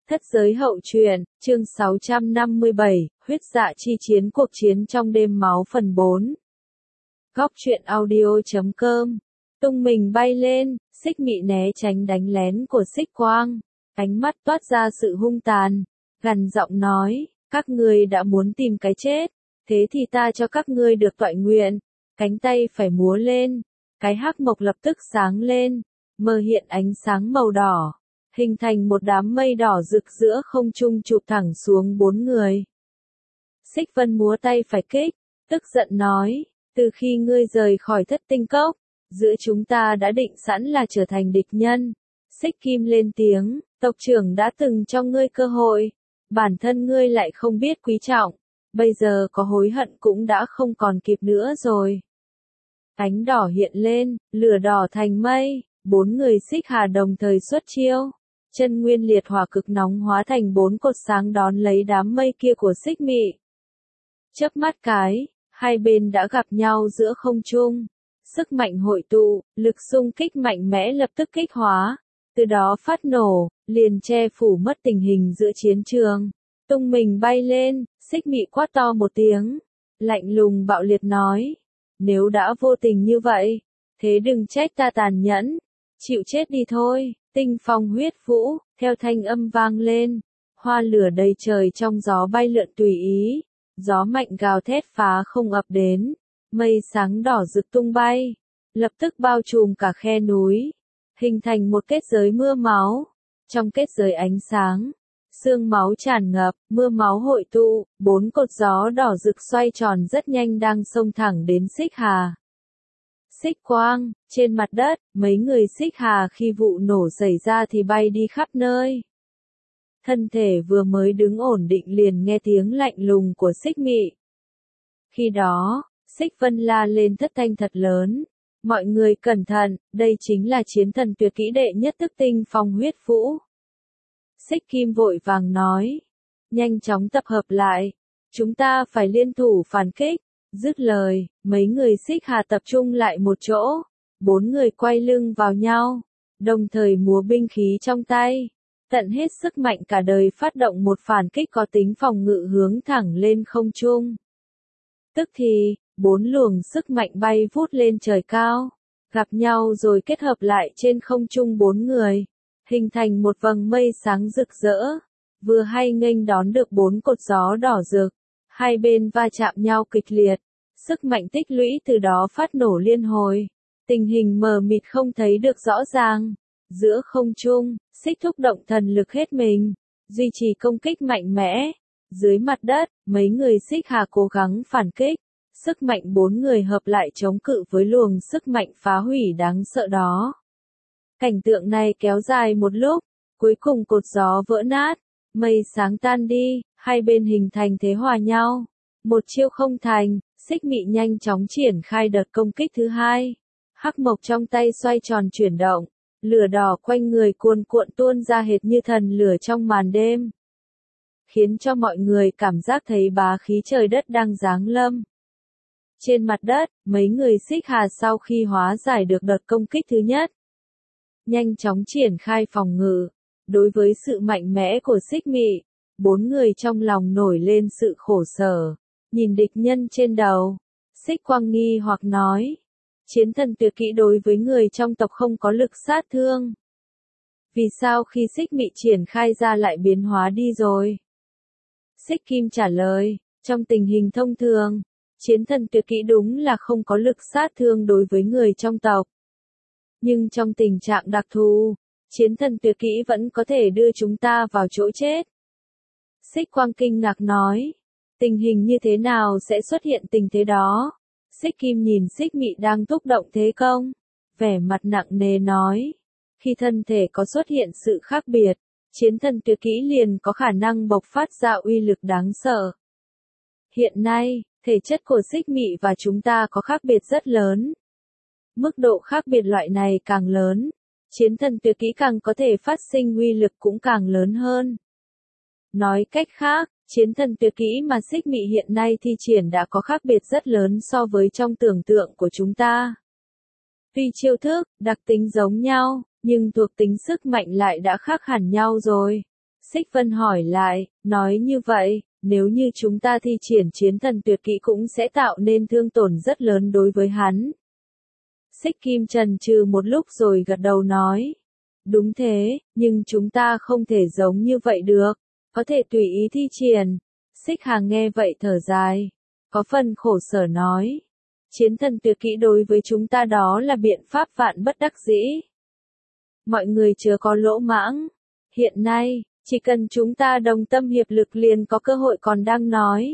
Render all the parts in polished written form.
Thất giới hậu truyện, chương 657, huyết dạ chi chiến, cuộc chiến trong đêm máu phần 4. Góc truyện audio.com. Tung mình bay lên, Xích Mị né tránh đánh lén của Xích Quang, ánh mắt toát ra sự hung tàn, gằn giọng nói, các ngươi đã muốn tìm cái chết, thế thì ta cho các ngươi được toại nguyện. Cánh tay phải múa lên, cái hắc mộc lập tức sáng lên, mờ hiện ánh sáng màu đỏ, hình thành một đám mây đỏ rực giữa không trung chụp thẳng xuống 4 người. Xích Vân múa tay phải kích, tức giận nói, từ khi ngươi rời khỏi Thất Tinh Cốc, giữa chúng ta đã định sẵn là trở thành địch nhân. Xích Kim lên tiếng, tộc trưởng đã từng cho ngươi cơ hội, bản thân ngươi lại không biết quý trọng, bây giờ có hối hận cũng đã không còn kịp nữa rồi. Ánh đỏ hiện lên, lửa đỏ thành mây, 4 người Xích Hà đồng thời xuất chiêu. Chân nguyên liệt hỏa cực nóng hóa thành 4 cột sáng đón lấy đám mây kia của Xích Mị. Chớp mắt cái, hai bên đã gặp nhau giữa không trung. Sức mạnh hội tụ, lực xung kích mạnh mẽ lập tức kích hóa, từ đó phát nổ, liền che phủ mất tình hình giữa chiến trường. Tung mình bay lên, Xích Mị quát to một tiếng, lạnh lùng bạo liệt nói, nếu đã vô tình như vậy, thế đừng trách ta tàn nhẫn, chịu chết đi thôi. Tinh phong huyết vũ, theo thanh âm vang lên, hoa lửa đầy trời trong gió bay lượn tùy ý, gió mạnh gào thét phá không ập đến, mây sáng đỏ rực tung bay, lập tức bao trùm cả khe núi, hình thành một kết giới mưa máu. Trong kết giới ánh sáng, sương máu tràn ngập, mưa máu hội tụ, 4 cột gió đỏ rực xoay tròn rất nhanh đang xông thẳng đến Xích Hà. Xích Quang, trên mặt đất, mấy người Xích Hà khi vụ nổ xảy ra thì bay đi khắp nơi. Thân thể vừa mới đứng ổn định liền nghe tiếng lạnh lùng của Xích Mị. Khi đó, Xích Vân la lên thất thanh thật lớn, mọi người cẩn thận, đây chính là chiến thần tuyệt kỹ đệ nhất thức tinh phong huyết vũ. Xích Kim vội vàng nói, nhanh chóng tập hợp lại, chúng ta phải liên thủ phản kích. Dứt lời, mấy người Xích Hà tập trung lại một chỗ, 4 người quay lưng vào nhau, đồng thời múa binh khí trong tay, tận hết sức mạnh cả đời phát động một phản kích có tính phòng ngự hướng thẳng lên không trung. Tức thì, 4 luồng sức mạnh bay vút lên trời cao, gặp nhau rồi kết hợp lại trên không trung 4 người, hình thành một vầng mây sáng rực rỡ, vừa hay nghênh đón được 4 cột gió đỏ rực. Hai bên va chạm nhau kịch liệt, sức mạnh tích lũy từ đó phát nổ liên hồi. Tình hình mờ mịt không thấy được rõ ràng. Giữa không trung, Xích thúc động thần lực hết mình, duy trì công kích mạnh mẽ. Dưới mặt đất, mấy người Xích Hà cố gắng phản kích. Sức mạnh 4 người hợp lại chống cự với luồng sức mạnh phá hủy đáng sợ đó. Cảnh tượng này kéo dài một lúc, cuối cùng cột gió vỡ nát, mây sáng tan đi, hai bên hình thành thế hòa nhau. Một chiêu không thành, Xích Mị nhanh chóng triển khai đợt công kích thứ hai. Hắc mộc trong tay xoay tròn chuyển động, lửa đỏ quanh người cuồn cuộn tuôn ra hệt như thần lửa trong màn đêm, khiến cho mọi người cảm giác thấy bá khí trời đất đang giáng lâm. Trên mặt đất, mấy người Xích Hà sau khi hóa giải được đợt công kích thứ nhất, nhanh chóng triển khai phòng ngự. Đối với sự mạnh mẽ của Xích Mị, 4 người trong lòng nổi lên sự khổ sở, nhìn địch nhân trên đầu. Xích Quang nghi hoặc nói, chiến thần tuyệt kỹ đối với người trong tộc không có lực sát thương. Vì sao khi Xích Mị triển khai ra lại biến hóa đi rồi? Xích Kim trả lời, trong tình hình thông thường, chiến thần tuyệt kỹ đúng là không có lực sát thương đối với người trong tộc. Nhưng trong tình trạng đặc thù, chiến thần tuyệt kỹ vẫn có thể đưa chúng ta vào chỗ chết. Xích Quang kinh ngạc nói, tình hình như thế nào sẽ xuất hiện tình thế đó? Xích Kim nhìn Xích Mị đang thúc động thế công, vẻ mặt nặng nề nói, khi thân thể có xuất hiện sự khác biệt, chiến thần tuyệt kỹ liền có khả năng bộc phát ra uy lực đáng sợ. Hiện nay, thể chất của Xích Mị và chúng ta có khác biệt rất lớn. Mức độ khác biệt loại này càng lớn, chiến thần tuyệt kỹ càng có thể phát sinh uy lực cũng càng lớn hơn. Nói cách khác, chiến thần tuyệt kỹ mà Xích Mị hiện nay thi triển đã có khác biệt rất lớn so với trong tưởng tượng của chúng ta. Tuy chiêu thức, đặc tính giống nhau, nhưng thuộc tính sức mạnh lại đã khác hẳn nhau rồi. Xích Vân hỏi lại, nói như vậy, nếu như chúng ta thi triển chiến thần tuyệt kỹ cũng sẽ tạo nên thương tổn rất lớn đối với hắn. Xích Kim chần chừ một lúc rồi gật đầu nói. Đúng thế, nhưng chúng ta không thể giống như vậy được, có thể tùy ý thi triển. Xích Hà nghe vậy thở dài, có phần khổ sở nói. Chiến thần tuyệt kỹ đối với chúng ta đó là biện pháp vạn bất đắc dĩ. Mọi người chớ có lỗ mãng. Hiện nay, chỉ cần chúng ta đồng tâm hiệp lực liền có cơ hội còn đang nói.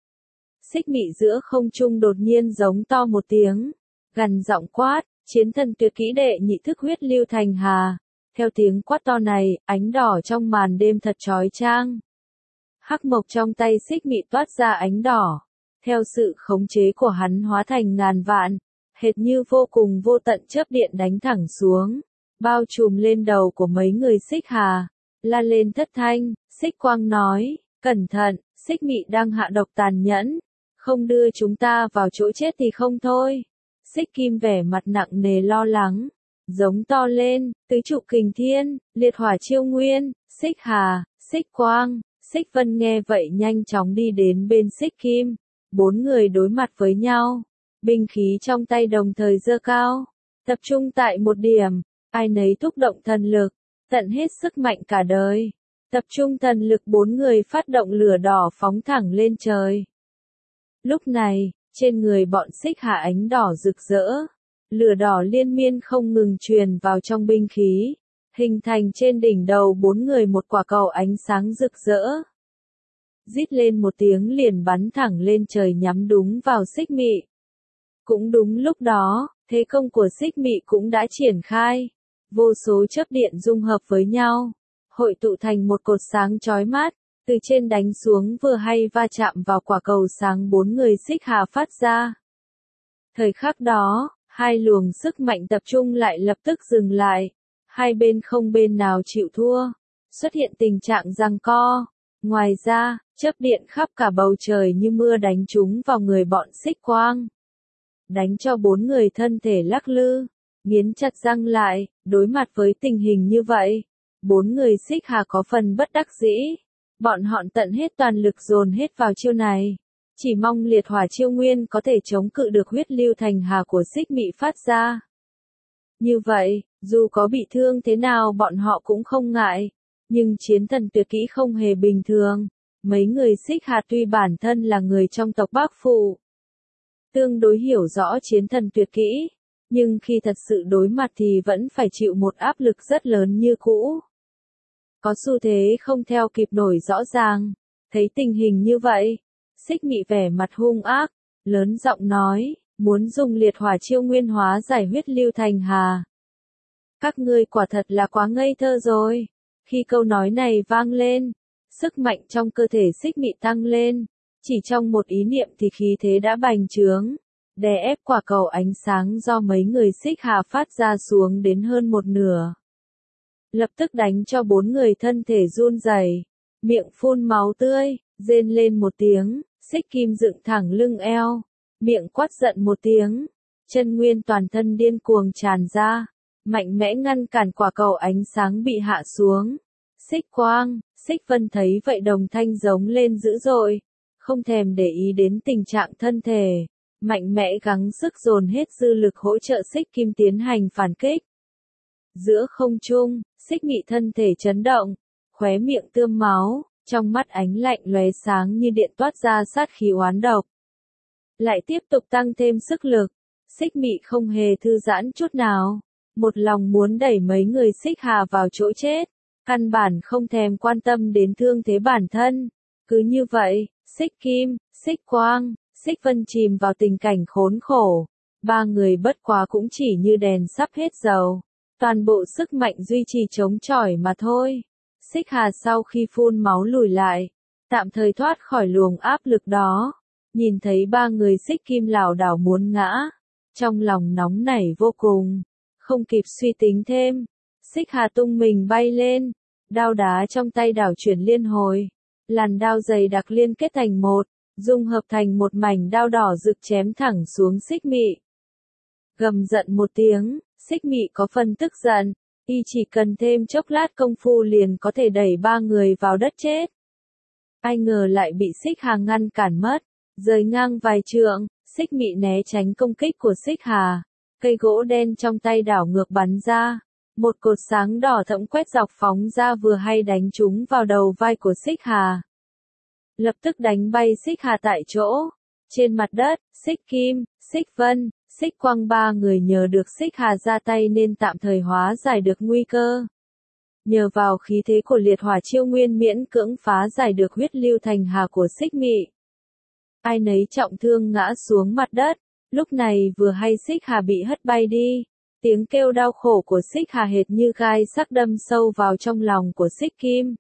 Xích Mị giữa không trung đột nhiên giống to một tiếng, gằn giọng quát, chiến thần tuyệt kỹ đệ nhị thức huyết lưu thành hà. Theo tiếng quát to này, ánh đỏ trong màn đêm thật chói chang. Hắc mộc trong tay Xích Mị toát ra ánh đỏ, theo sự khống chế của hắn hóa thành ngàn vạn, hệt như vô cùng vô tận chớp điện đánh thẳng xuống, bao trùm lên đầu của mấy người Xích Hà. La lên thất thanh, Xích Quang nói, cẩn thận, Xích Mị đang hạ độc tàn nhẫn, không đưa chúng ta vào chỗ chết thì không thôi. Xích Kim vẻ mặt nặng nề lo lắng, giống to lên, tứ trụ kình thiên, liệt hỏa chiêu nguyên, Xích Hà, Xích Quang. Xích Vân nghe vậy nhanh chóng đi đến bên Xích Kim, bốn người đối mặt với nhau, binh khí trong tay đồng thời giơ cao, tập trung tại một điểm, ai nấy thúc động thần lực, tận hết sức mạnh cả đời. Tập trung thần lực bốn người phát động lửa đỏ phóng thẳng lên trời. Lúc này, trên người bọn Xích Hà ánh đỏ rực rỡ, lửa đỏ liên miên không ngừng truyền vào trong binh khí, hình thành trên đỉnh đầu bốn người một quả cầu ánh sáng rực rỡ. Rít lên một tiếng liền bắn thẳng lên trời nhắm đúng vào Xích Mị. Cũng đúng lúc đó, thế công của Xích Mị cũng đã triển khai. Vô số chớp điện dung hợp với nhau, hội tụ thành một cột sáng chói mắt, từ trên đánh xuống vừa hay va chạm vào quả cầu sáng bốn người Xích Hà phát ra. Thời khắc đó, hai luồng sức mạnh tập trung lại lập tức dừng lại, hai bên không bên nào chịu thua, xuất hiện tình trạng giằng co. Ngoài ra, chớp điện khắp cả bầu trời như mưa đánh trúng vào người bọn Xích Quang, đánh cho bốn người thân thể lắc lư, nghiến chặt răng lại. Đối mặt với tình hình như vậy, bốn người Xích Hà có phần bất đắc dĩ, bọn họ tận hết toàn lực dồn hết vào chiêu này, chỉ mong liệt hỏa chiêu nguyên có thể chống cự được huyết lưu thành hà của Xích Mị phát ra. Như vậy, dù có bị thương thế nào bọn họ cũng không ngại, nhưng chiến thần tuyệt kỹ không hề bình thường. Mấy người Xích Hà tuy bản thân là người trong tộc Bác Phụ, tương đối hiểu rõ chiến thần tuyệt kỹ, nhưng khi thật sự đối mặt thì vẫn phải chịu một áp lực rất lớn như cũ. Có xu thế không theo kịp nổi rõ ràng. Thấy tình hình như vậy, Xích Mị vẻ mặt hung ác, lớn giọng nói, muốn dùng liệt hỏa chiêu nguyên hóa giải huyết lưu thành hà. Các ngươi quả thật là quá ngây thơ rồi. Khi câu nói này vang lên, sức mạnh trong cơ thể Xích Mị tăng lên, chỉ trong một ý niệm thì khí thế đã bành trướng, đè ép quả cầu ánh sáng do mấy người Xích Hà phát ra xuống đến hơn một nửa. Lập tức đánh cho bốn người thân thể run rẩy, miệng phun máu tươi, rên lên một tiếng, Xích Kim dựng thẳng lưng eo, miệng quát giận một tiếng, chân nguyên toàn thân điên cuồng tràn ra, mạnh mẽ ngăn cản quả cầu ánh sáng bị hạ xuống. Xích Quang, Xích Vân thấy vậy đồng thanh giống lên dữ dội, không thèm để ý đến tình trạng thân thể, mạnh mẽ gắng sức dồn hết dư lực hỗ trợ Xích Kim tiến hành phản kích. Giữa không trung, Xích Mị thân thể chấn động, khóe miệng tươm máu, trong mắt ánh lạnh lóe sáng như điện toát ra sát khí oán độc. Lại tiếp tục tăng thêm sức lực, Xích Mị không hề thư giãn chút nào, một lòng muốn đẩy mấy người Xích Hà vào chỗ chết, căn bản không thèm quan tâm đến thương thế bản thân. Cứ như vậy, Xích Kim, Xích Quang, Xích Vân chìm vào tình cảnh khốn khổ, ba người bất quá cũng chỉ như đèn sắp hết dầu, toàn bộ sức mạnh duy trì chống chọi mà thôi. Xích Hà sau khi phun máu lùi lại, tạm thời thoát khỏi luồng áp lực đó, nhìn thấy ba người Xích Kim lảo đảo muốn ngã, trong lòng nóng nảy vô cùng, không kịp suy tính thêm, Xích Hà tung mình bay lên, đao đá trong tay đảo chuyển liên hồi, làn đao dày đặc liên kết thành một, dung hợp thành một mảnh đao đỏ rực chém thẳng xuống Xích Mị. Gầm giận một tiếng, Xích Mị có phần tức giận, Y chỉ cần thêm chốc lát công phu liền có thể đẩy ba người vào đất chết. Ai ngờ lại bị Xích Hà ngăn cản mất, rời ngang vài trượng, Xích Mị né tránh công kích của Xích Hà. Cây gỗ đen trong tay đảo ngược bắn ra. Một cột sáng đỏ thẫm quét dọc phóng ra vừa hay đánh trúng vào đầu vai của Xích Hà. Lập tức đánh bay Xích Hà tại chỗ. Trên mặt đất, Xích Kim, Xích Vân, Xích Quang ba người nhờ được Xích Hà ra tay nên tạm thời hóa giải được nguy cơ. Nhờ vào khí thế của liệt hỏa chiêu nguyên miễn cưỡng phá giải được huyết lưu thành hà của Xích Mị. Ai nấy trọng thương ngã xuống mặt đất. Lúc này vừa hay Xích Hà bị hất bay đi. Tiếng kêu đau khổ của Xích Hà hệt như gai sắc đâm sâu vào trong lòng của Xích Kim.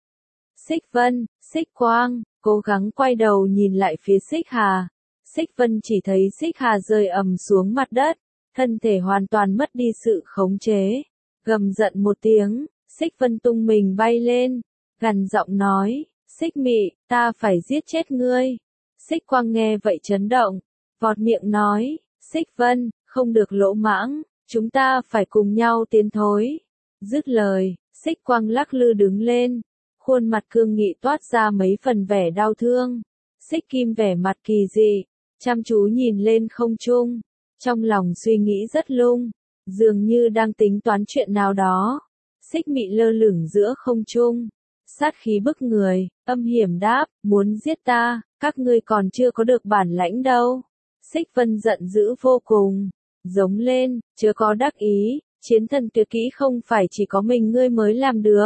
Xích Vân, Xích Quang, cố gắng quay đầu nhìn lại phía Xích Hà. Xích Vân chỉ thấy Xích Hà rơi ầm xuống mặt đất, thân thể hoàn toàn mất đi sự khống chế. Gầm giận một tiếng, Xích Vân tung mình bay lên, gằn giọng nói, Xích Mị, ta phải giết chết ngươi. Xích Quang nghe vậy chấn động, vọt miệng nói, Xích Vân, không được lỗ mãng, chúng ta phải cùng nhau tiến thối. Dứt lời, Xích Quang lắc lư đứng lên, khuôn mặt cương nghị toát ra mấy phần vẻ đau thương. Xích Kim vẻ mặt kỳ dị, chăm chú nhìn lên không trung, trong lòng suy nghĩ rất lung, dường như đang tính toán chuyện nào đó. Xích Mị lơ lửng giữa không trung, sát khí bức người, âm hiểm đáp, muốn giết ta, các ngươi còn chưa có được bản lãnh đâu. Xích Vân giận dữ vô cùng, giống lên, chớ có đắc ý, chiến thần tuyệt kỹ không phải chỉ có mình ngươi mới làm được.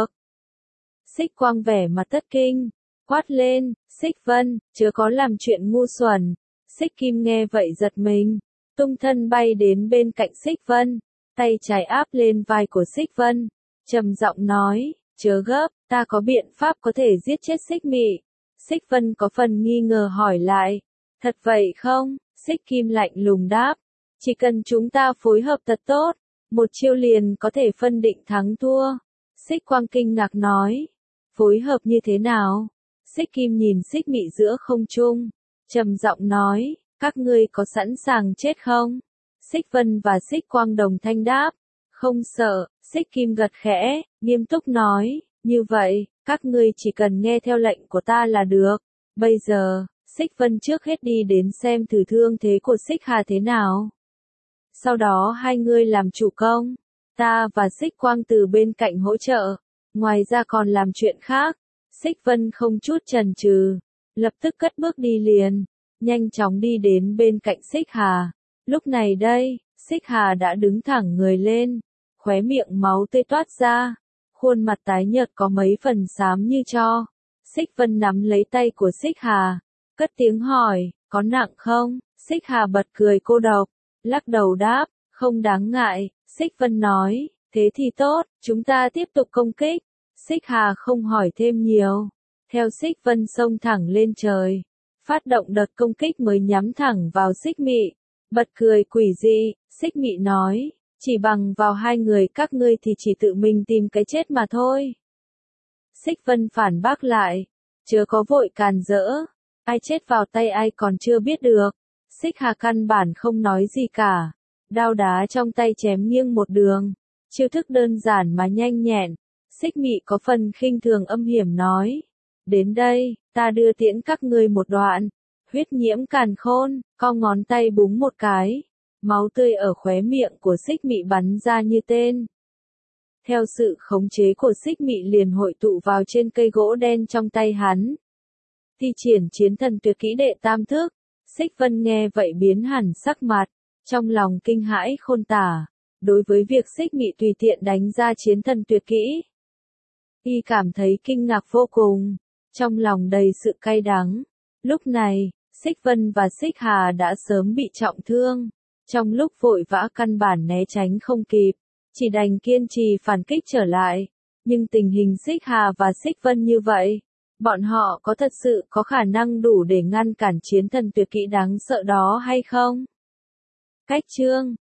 Xích Quang vẻ mặt tất kinh, quát lên, Xích Vân, chớ có làm chuyện ngu xuẩn. Xích Kim nghe vậy giật mình, tung thân bay đến bên cạnh Xích Vân, tay trái áp lên vai của Xích Vân, trầm giọng nói, chớ gấp, ta có biện pháp có thể giết chết Xích Mị. Xích Vân có phần nghi ngờ hỏi lại, thật vậy không? Xích Kim lạnh lùng đáp, chỉ cần chúng ta phối hợp thật tốt, một chiêu liền có thể phân định thắng thua. Xích Quang kinh ngạc nói, phối hợp như thế nào? Xích Kim nhìn Xích Mị giữa không trung, trầm giọng nói, các ngươi có sẵn sàng chết không? Xích Vân và Xích Quang đồng thanh đáp, không sợ. Xích Kim gật khẽ, nghiêm túc nói, như vậy, các ngươi chỉ cần nghe theo lệnh của ta là được. Bây giờ, Xích Vân trước hết đi đến xem thử thương thế của Xích Hà thế nào. Sau đó hai ngươi làm chủ công, ta và Xích Quang từ bên cạnh hỗ trợ, ngoài ra còn làm chuyện khác. Xích Vân không chút chần chừ, lập tức cất bước đi liền, nhanh chóng đi đến bên cạnh Xích Hà. Lúc này đây, Xích Hà đã đứng thẳng người lên, khóe miệng máu tươi toát ra, khuôn mặt tái nhợt có mấy phần xám như tro. Xích Vân nắm lấy tay của Xích Hà, cất tiếng hỏi, có nặng không? Xích Hà bật cười cô độc, lắc đầu đáp, không đáng ngại. Xích Vân nói, thế thì tốt, chúng ta tiếp tục công kích. Xích Hà không hỏi thêm nhiều, theo Xích Vân xông thẳng lên trời, phát động đợt công kích mới nhắm thẳng vào Xích Mị. Bật cười quỷ dị, Xích Mị nói, chỉ bằng vào hai người các ngươi thì chỉ tự mình tìm cái chết mà thôi. Xích Vân phản bác lại, chớ có vội càn rỡ, ai chết vào tay ai còn chưa biết được. Xích Hà căn bản không nói gì cả, đao đá trong tay chém nghiêng một đường, chiêu thức đơn giản mà nhanh nhẹn. Xích Mị có phần khinh thường âm hiểm nói, đến đây, ta đưa tiễn các ngươi một đoạn. Huyết nhiễm càn khôn, co ngón tay búng một cái, máu tươi ở khóe miệng của Xích Mị bắn ra như tên. Theo sự khống chế của Xích Mị liền hội tụ vào trên cây gỗ đen trong tay hắn. Thi triển chiến thần tuyệt kỹ đệ tam thức. Xích Vân nghe vậy biến hẳn sắc mặt, trong lòng kinh hãi khôn tả. Đối với việc Xích Mị tùy tiện đánh ra chiến thần tuyệt kỹ, y cảm thấy kinh ngạc vô cùng, trong lòng đầy sự cay đắng. Lúc này, Xích Vân và Xích Hà đã sớm bị trọng thương, trong lúc vội vã căn bản né tránh không kịp, chỉ đành kiên trì phản kích trở lại. Nhưng tình hình Xích Hà và Xích Vân như vậy, bọn họ có thật sự có khả năng đủ để ngăn cản chiến thần tuyệt kỹ đáng sợ đó hay không? Cách chương